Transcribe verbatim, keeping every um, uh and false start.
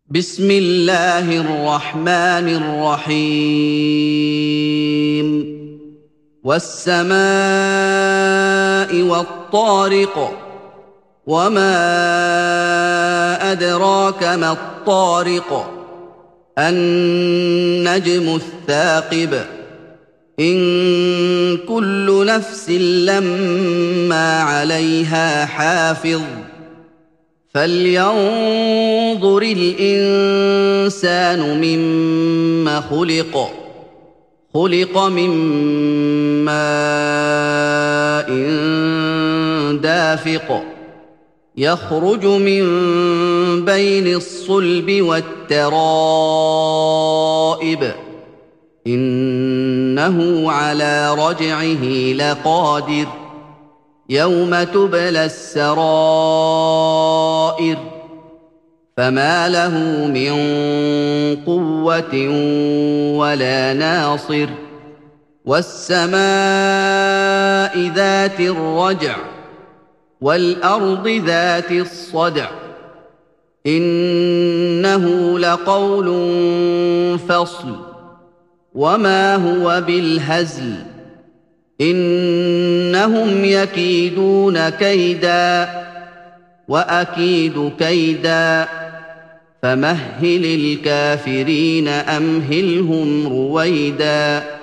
بسم الله الرحمن الرحيم والسماء والطارق وما أدراك ما الطارق النجم الثاقب إن كل نفس لما عليها حافظ فلينظر الإنسان مما خلق خلق من ماء دافق يخرج من بين الصلب والترائب إنه على رجعه لقادر يوم تبلى السرائر فما له من قوة ولا ناصر والسماء ذات الرجع والأرض ذات الصدع إنه لقول فصل وما هو بالهزل إنهم يكيدون كيدا وأكيد كيدا فمهل الكافرين أمهلهم رويدا